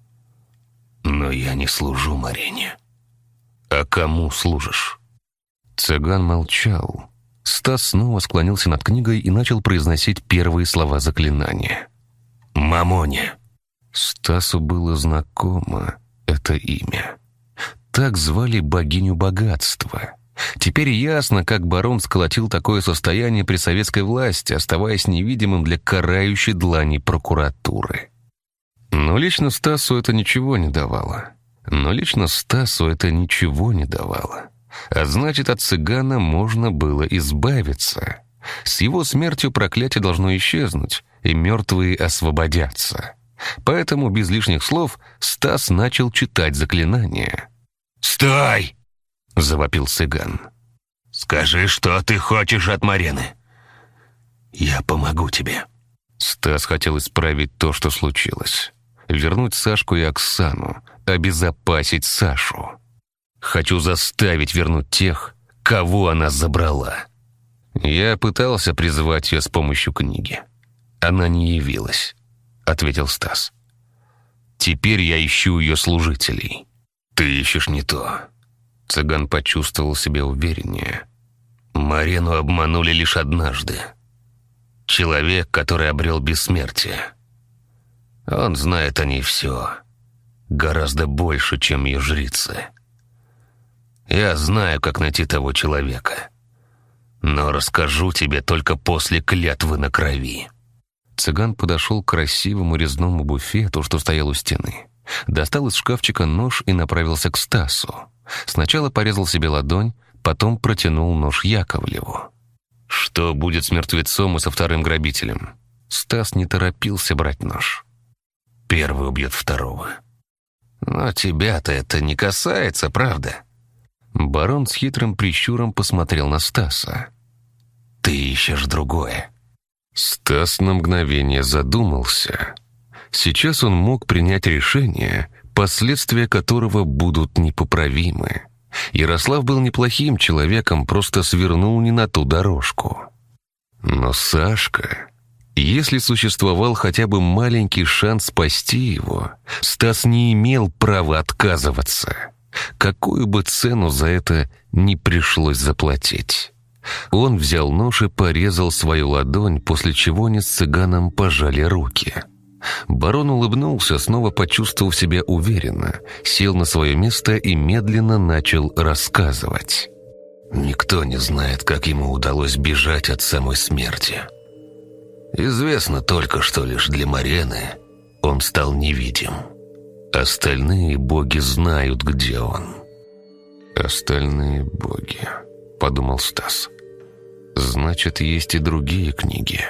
Speaker 2: «Но я не служу Марене».
Speaker 1: «А кому служишь?» Цыган молчал. Стас снова склонился над книгой и начал произносить первые слова заклинания.
Speaker 2: «Мамоне».
Speaker 1: Стасу было знакомо это имя. Так звали богиню богатства. Теперь ясно, как барон сколотил такое состояние при советской власти, оставаясь невидимым для карающей длани прокуратуры. Но лично Стасу это ничего не давало. Но лично Стасу это ничего не давало. А значит, от цыгана можно было избавиться. С его смертью проклятие должно исчезнуть, и мертвые освободятся. Поэтому без лишних слов Стас начал читать заклинание.
Speaker 2: «Стой!» —
Speaker 1: завопил цыган.
Speaker 2: «Скажи, что ты хочешь от Марены. Я помогу тебе».
Speaker 1: Стас хотел исправить то, что случилось. Вернуть Сашку и Оксану, обезопасить Сашу. «Хочу заставить вернуть тех, кого она забрала». «Я пытался призывать ее с помощью книги. Она не явилась», — ответил Стас. «Теперь я ищу ее служителей».
Speaker 2: «Ты ищешь не то».
Speaker 1: Цыган почувствовал себя увереннее.
Speaker 2: «Марену обманули лишь однажды. Человек, который обрел бессмертие. Он знает о ней все. Гораздо больше, чем ее жрицы. Я знаю, как найти того человека. Но расскажу тебе только после клятвы на крови».
Speaker 1: Цыган подошел к красивому резному буфету, что стоял у стены. Достал из шкафчика нож и направился к Стасу. Сначала порезал себе ладонь, потом протянул нож Яковлеву. «Что будет с мертвецом и со вторым грабителем?» Стас не торопился брать нож.
Speaker 2: «Первый убьет второго». «Но тебя-то это не касается, правда?»
Speaker 1: Барон с хитрым прищуром посмотрел на Стаса.
Speaker 2: «Ты ищешь другое».
Speaker 1: Стас на мгновение задумался. Сейчас он мог принять решение, последствия которого будут непоправимы. Ярослав был неплохим человеком, просто свернул не на ту дорожку. Но Сашка... Если существовал хотя бы маленький шанс спасти его, Стас не имел права отказываться. Какую бы цену за это ни пришлось заплатить. Он взял нож и порезал свою ладонь, после чего они с цыганом пожали руки. Барон улыбнулся, снова почувствовав себя уверенно, сел на свое место и медленно начал рассказывать.
Speaker 2: «Никто не знает, как ему удалось бежать от самой смерти. Известно только, что лишь для Марены он стал невидим. Остальные боги знают, где он».
Speaker 1: «Остальные боги», — подумал Стас. «Значит, есть и другие книги».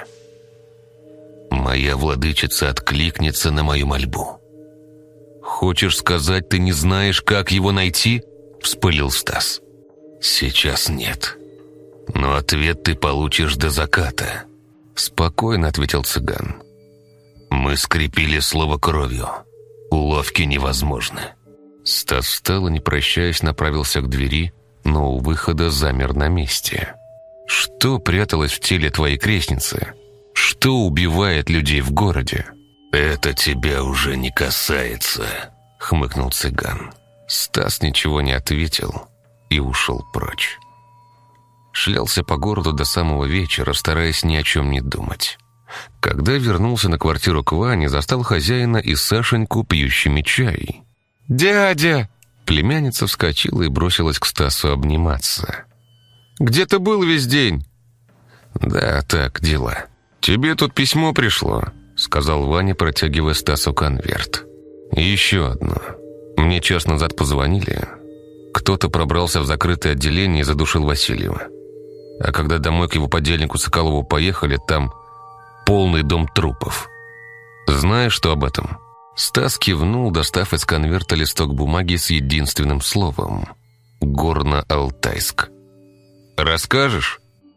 Speaker 2: «Моя владычица откликнется на мою мольбу».
Speaker 1: «Хочешь сказать, ты не знаешь, как его найти?» — вспылил Стас.
Speaker 2: «Сейчас нет. Но ответ ты получишь до заката».
Speaker 1: Спокойно ответил цыган.
Speaker 2: «Мы скрепили слово кровью. Уловки невозможны».
Speaker 1: Стас встал и, не прощаясь, направился к двери, но у выхода замер на месте. «Что пряталось в теле твоей крестницы? Что убивает людей в городе?»
Speaker 2: «Это тебя уже не касается», —
Speaker 1: хмыкнул цыган. Стас ничего не ответил и ушел прочь. Шлялся по городу до самого вечера, стараясь ни о чем не думать. Когда вернулся на квартиру к Ване, застал хозяина и Сашеньку пьющими чай. «Дядя!» Племянница вскочила и бросилась к Стасу обниматься. «Где ты был весь день?» «Да, так, дела. Тебе тут письмо пришло», — сказал Ваня, протягивая Стасу конверт. «И еще одно. Мне час назад позвонили. Кто-то пробрался в закрытое отделение и задушил Васильева. А когда домой к его подельнику Соколову поехали, там полный дом трупов. Знаешь, что об этом?» Стас кивнул, достав из конверта листок бумаги с единственным словом — «Горно-Алтайск». «Расскажешь?»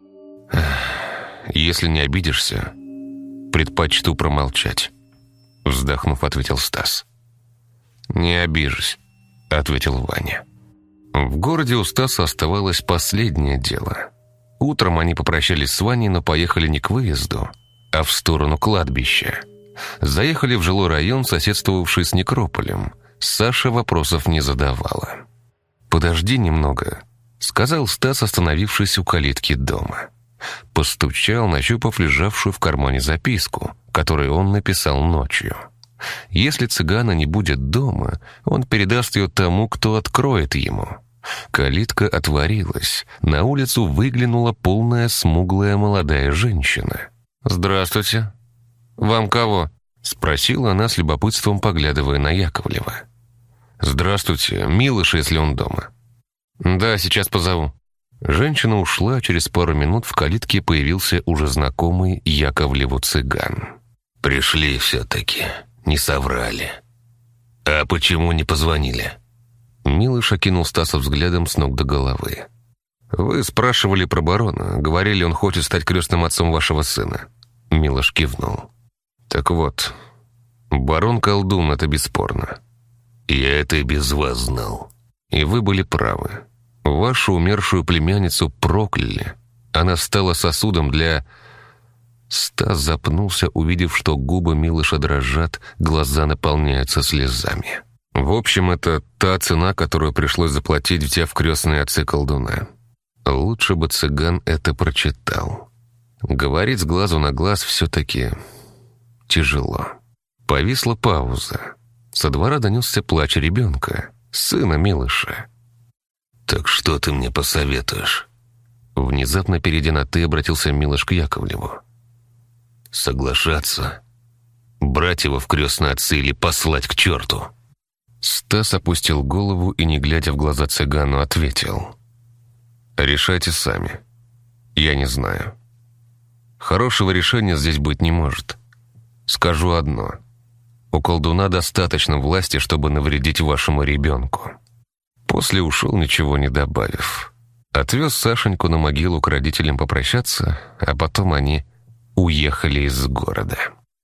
Speaker 1: «Если не обидишься, предпочту промолчать», — вздохнув, ответил Стас. «Не обижусь», — ответил Ваня. В городе у Стаса оставалось последнее дело. Утром они попрощались с Ваней, но поехали не к выезду, а в сторону кладбища. Заехали в жилой район, соседствовавший с некрополем. Саша вопросов не задавала. «Подожди немного», — сказал Стас, остановившись у калитки дома. Постучал, нащупав лежавшую в кармане записку, которую он написал ночью. Если цыгана не будет дома, он передаст ее тому, кто откроет ему. Калитка отворилась. На улицу выглянула полная смуглая молодая женщина. «Здравствуйте. Вам кого?» — спросила она с любопытством, поглядывая на Яковлева. «Здравствуйте. Милыша, если он дома». «Да, сейчас позову». Женщина ушла, через пару минут в калитке появился уже знакомый Яковлеву цыган.
Speaker 2: «Пришли все-таки. Не соврали. А почему не позвонили?»
Speaker 1: Милыш окинул Стаса взглядом с ног до головы. «Вы спрашивали про барона. Говорили, он хочет стать крестным отцом вашего сына». Милош кивнул. «Так вот, барон-колдун — это бесспорно.
Speaker 2: Я это и без вас знал.
Speaker 1: И вы были правы. Вашу умершую племянницу прокляли. Она стала сосудом для...» Стас запнулся, увидев, что губы Милыша дрожат, глаза наполняются слезами. «В общем, это та цена, которую пришлось заплатить, взяв крестные отцы колдуна. Лучше бы цыган это прочитал. Говорить с глазу на глаз все-таки тяжело». Повисла пауза. Со двора донесся плач ребенка, сына Милыша.
Speaker 2: «Так что ты мне посоветуешь?»
Speaker 1: Внезапно, перейдя на «ты», обратился Милош к Яковлеву.
Speaker 2: «Соглашаться? Брать его в крестные отцы или послать к черту?»
Speaker 1: Стас опустил голову и, не глядя в глаза цыгану, ответил. «Решайте сами. Я не знаю. Хорошего решения здесь быть не может. Скажу одно. У колдуна достаточно власти, чтобы навредить вашему ребенку». После ушел, ничего не добавив. Отвез Сашеньку на могилу к родителям попрощаться, а потом они уехали из города.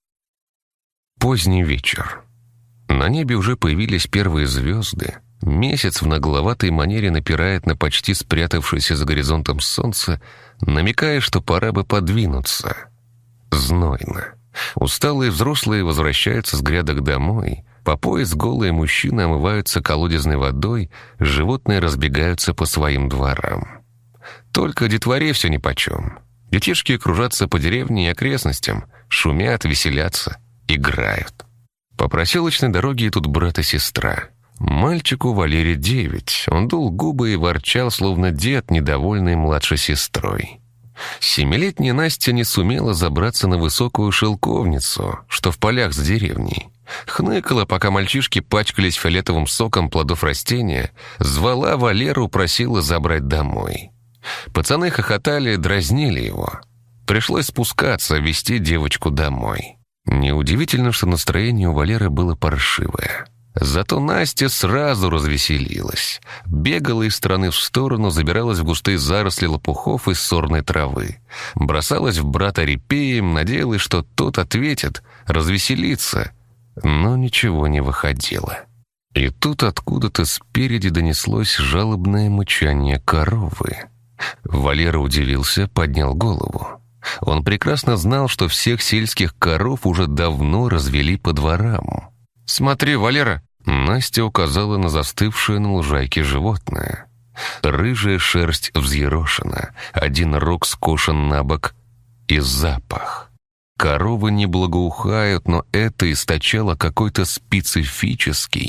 Speaker 1: Поздний вечер. На небе уже появились первые звезды. Месяц в нагловатой манере напирает на почти спрятавшееся за горизонтом солнце, намекая, что пора бы подвинуться. Знойно. Усталые взрослые возвращаются с грядок домой. По пояс голые мужчины омываются колодезной водой, животные разбегаются по своим дворам. Только детворе все нипочем. Детишки кружатся по деревне и окрестностям, шумят, веселятся, играют. По проселочной дороге идут брат и сестра. Мальчику Валере девять. Он дул губы и ворчал, словно дед, недовольный младшей сестрой. Семилетняя Настя не сумела забраться на высокую шелковницу, что в полях за деревней. Хныкала, пока мальчишки пачкались фиолетовым соком плодов растения, звала Валеру, просила забрать домой. Пацаны хохотали, дразнили его. Пришлось спускаться, вести девочку домой. Неудивительно, что настроение у Валеры было паршивое. Зато Настя сразу развеселилась. Бегала из стороны в сторону, забиралась в густые заросли лопухов и сорной травы. Бросалась в брата репеем, надеялась, что тот ответит, развеселится. Но ничего не выходило. И тут откуда-то спереди донеслось жалобное мычание коровы. Валера удивился, поднял голову. Он прекрасно знал, что всех сельских коров уже давно развели по дворам. «Смотри, Валера!» Настя указала на застывшее на лужайке животное. Рыжая шерсть взъерошена, один рог скошен на бок и запах. Коровы не благоухают, но это источало какой-то специфический,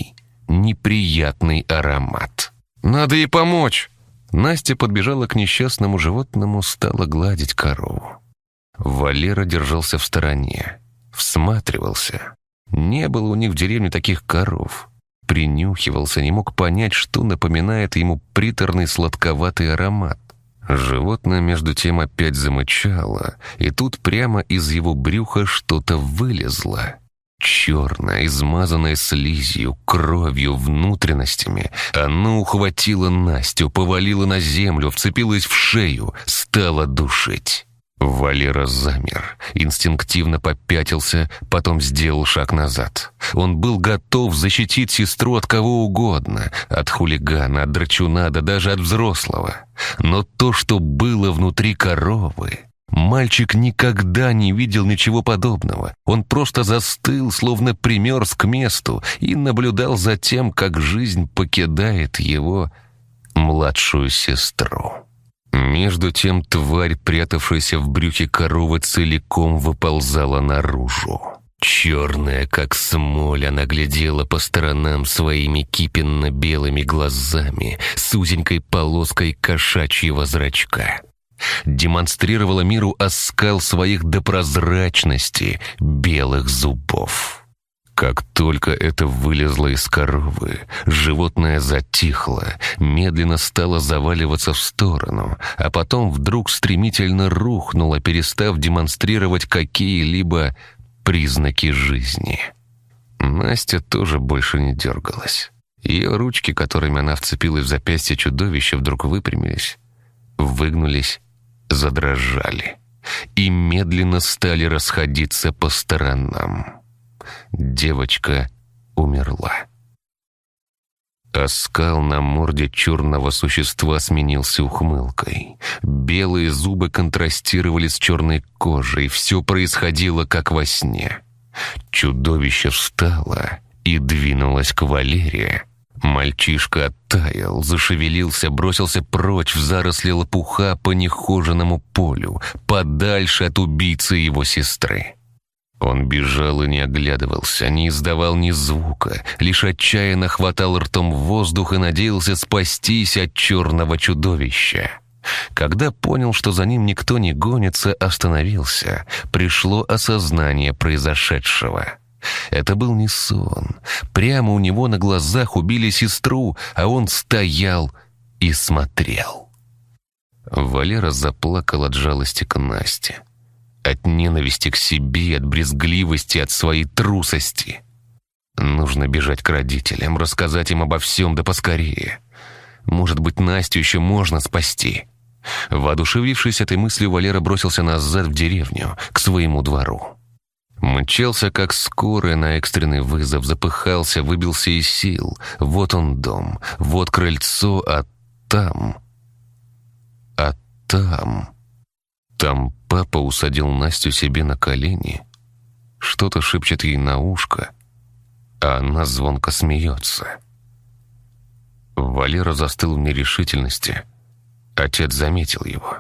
Speaker 1: неприятный аромат. «Надо ей помочь!» Настя подбежала к несчастному животному, стала гладить корову. Валера держался в стороне, всматривался. Не было у них в деревне таких коров. Принюхивался, не мог понять, что напоминает ему приторный сладковатый аромат. Животное между тем опять замычало, и тут прямо из его брюха что-то вылезло. Черное, измазанное слизью, кровью, внутренностями. Оно ухватило Настю, повалило на землю, вцепилось в шею, стало душить. Валера замер, инстинктивно попятился, потом сделал шаг назад. Он был готов защитить сестру от кого угодно, от хулигана, от драчуна, да даже от взрослого. Но то, что было внутри коровы... Мальчик никогда не видел ничего подобного. Он просто застыл, словно примерз к месту, и наблюдал за тем, как жизнь покидает его младшую сестру. Между тем тварь, прятавшаяся в брюхе коровы, целиком выползала наружу. Черная, как смоль, она глядела по сторонам своими кипенно-белыми глазами с узенькой полоской кошачьего зрачка. Демонстрировала миру оскал своих до прозрачности белых зубов. Как только это вылезло из коровы, животное затихло, медленно стало заваливаться в сторону, а потом вдруг стремительно рухнуло, перестав демонстрировать какие-либо признаки жизни. Настя тоже больше не дергалась. Ее ручки, которыми она вцепилась в запястье чудовища, вдруг выпрямились, выгнулись, задрожали и медленно стали расходиться по сторонам. Девочка умерла. Оскал на морде черного существа сменился ухмылкой. Белые зубы контрастировали с черной кожей. Все происходило, как во сне. Чудовище встало и двинулось к Валере. Мальчишка оттаял, зашевелился, бросился прочь в заросли лопуха по нехоженному полю, подальше от убийцы его сестры. Он бежал и не оглядывался, не издавал ни звука, лишь отчаянно хватал ртом воздух и надеялся спастись от черного чудовища. Когда понял, что за ним никто не гонится, остановился. Пришло осознание произошедшего. Это был не сон. Прямо у него на глазах убили сестру, а он стоял и смотрел. Валера заплакал от жалости к Насте. От ненависти к себе, от брезгливости, от своей трусости. Нужно бежать к родителям, рассказать им обо всем, да поскорее. Может быть, Настю еще можно спасти. Воодушевившись этой мыслью, Валера бросился назад в деревню, к своему двору. Мчался, как скорая, на экстренный вызов, запыхался, выбился из сил. Вот он дом, вот крыльцо, а там... А там... Там папа усадил Настю себе на колени, что-то шепчет ей на ушко, а она звонко смеется. Валера застыл в нерешительности. Отец заметил его.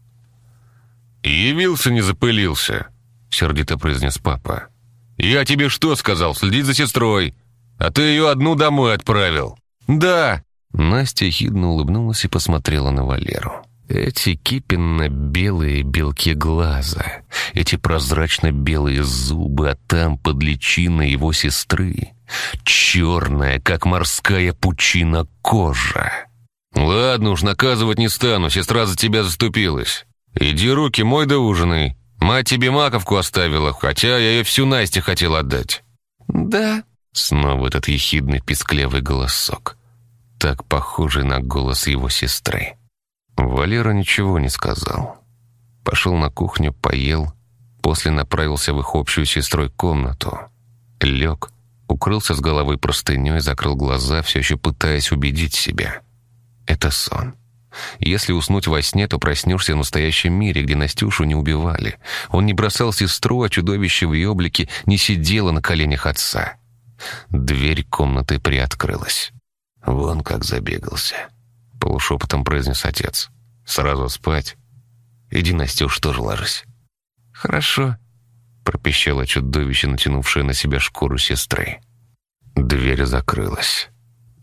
Speaker 1: «Явился, не запылился», — сердито произнес папа. «Я тебе что сказал? Следить за сестрой. А ты ее одну домой отправил». «Да». Настя хидно улыбнулась и посмотрела на Валеру. Эти кипенно-белые белки глаза, эти прозрачно-белые зубы, а там под личиной его сестры черная, как морская пучина, кожа. «Ладно уж, наказывать не стану, сестра за тебя заступилась. Иди руки мой да ужинай. Мать тебе маковку оставила, хотя я ей всю Насте хотел отдать». «Да». Снова этот ехидный писклявый голосок, так похожий на голос его сестры. Валера ничего не сказал. Пошел на кухню, поел, после направился в их общую с сестрой комнату. Лег, укрылся с головой простыней, закрыл глаза, все еще пытаясь убедить себя. Это сон. Если уснуть во сне, то проснешься в настоящем мире, где Настюшу не убивали. Он не бросал сестру, а чудовище в ее облике не сидело на коленях отца. Дверь комнаты приоткрылась. «Вон как забегался», — полушепотом произнес отец. «Сразу спать? Иди, Настюш, тоже ложись». «Хорошо», — пропищало чудовище, натянувшее на себя шкуру сестры. Дверь закрылась.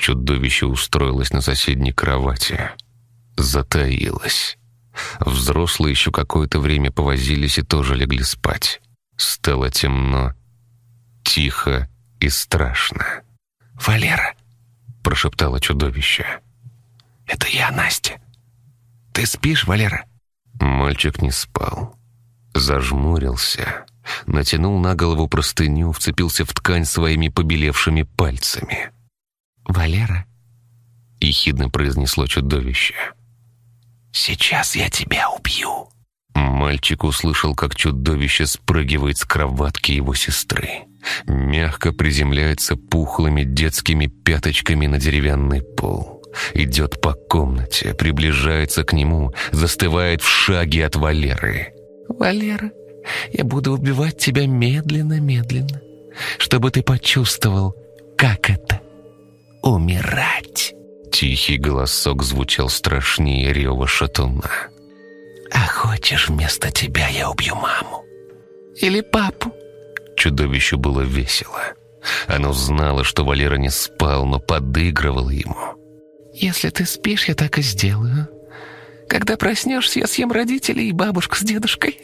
Speaker 1: Чудовище устроилось на соседней кровати. Затаилось. Взрослые еще какое-то время повозились и тоже легли спать. Стало темно, тихо и страшно.
Speaker 2: «Валера!» —
Speaker 1: прошептало чудовище.
Speaker 2: «Это я, Настя. Ты спишь, Валера?»
Speaker 1: Мальчик не спал. Зажмурился, натянул на голову простыню, вцепился в ткань своими побелевшими пальцами.
Speaker 2: «Валера!»
Speaker 1: — ехидно произнесло чудовище.
Speaker 2: «Сейчас я тебя убью!»
Speaker 1: Мальчик услышал, как чудовище спрыгивает с кроватки его сестры. Мягко приземляется пухлыми детскими пяточками на деревянный пол. Идет по комнате, приближается к нему, застывает в шаге от Валеры.
Speaker 2: «Валера, я буду убивать тебя медленно-медленно, чтобы ты почувствовал, как это — умирать!»
Speaker 1: Тихий голосок звучал страшнее рева шатуна.
Speaker 2: «А хочешь, вместо тебя я убью маму? Или папу?»
Speaker 1: Чудовищу было весело. Оно знало, что Валера не спал, но подыгрывал ему.
Speaker 2: «Если ты спишь, я так и сделаю. Когда проснешься, я съем родителей и бабушку с дедушкой.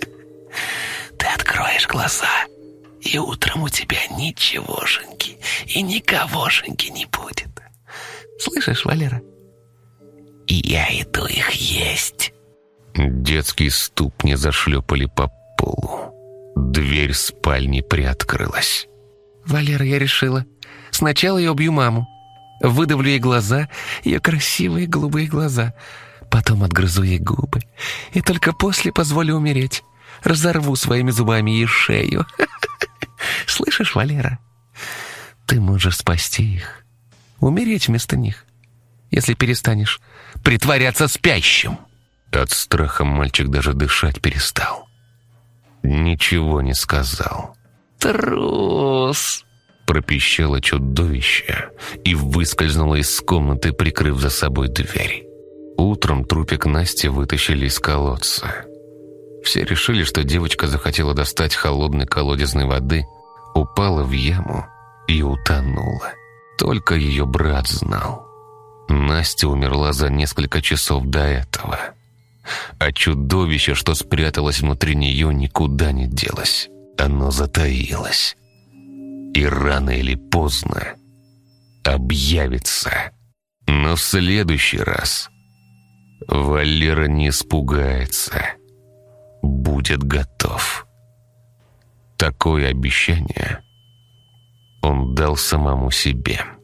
Speaker 2: Ты откроешь глаза, и утром у тебя ничегошеньки и никогошеньки не будет. Слышишь, Валера? И я иду их есть».
Speaker 1: Детские ступни зашлепали по полу. Дверь спальни приоткрылась.
Speaker 2: «Валера, я решила. Сначала я убью маму. Выдавлю ей глаза, ее красивые голубые глаза. Потом отгрызу ей губы. И только после позволю умереть. Разорву своими зубами ей шею. Слышишь, Валера? Ты можешь спасти их. Умереть вместо них, если перестанешь притворяться спящим».
Speaker 1: От страха мальчик даже дышать перестал. Ничего не сказал.
Speaker 2: «Трус!»
Speaker 1: — пропищало чудовище и выскользнуло из комнаты, прикрыв за собой дверь. Утром трупик Насти вытащили из колодца. Все решили, что девочка захотела достать холодной колодезной воды, упала в яму и утонула. Только ее брат знал. Настя умерла за несколько часов до этого. А чудовище, что спряталось внутри нее, никуда не делось. Оно затаилось. И рано или поздно объявится. Но в следующий раз Валера не испугается. Будет готов. Такое обещание он дал самому себе.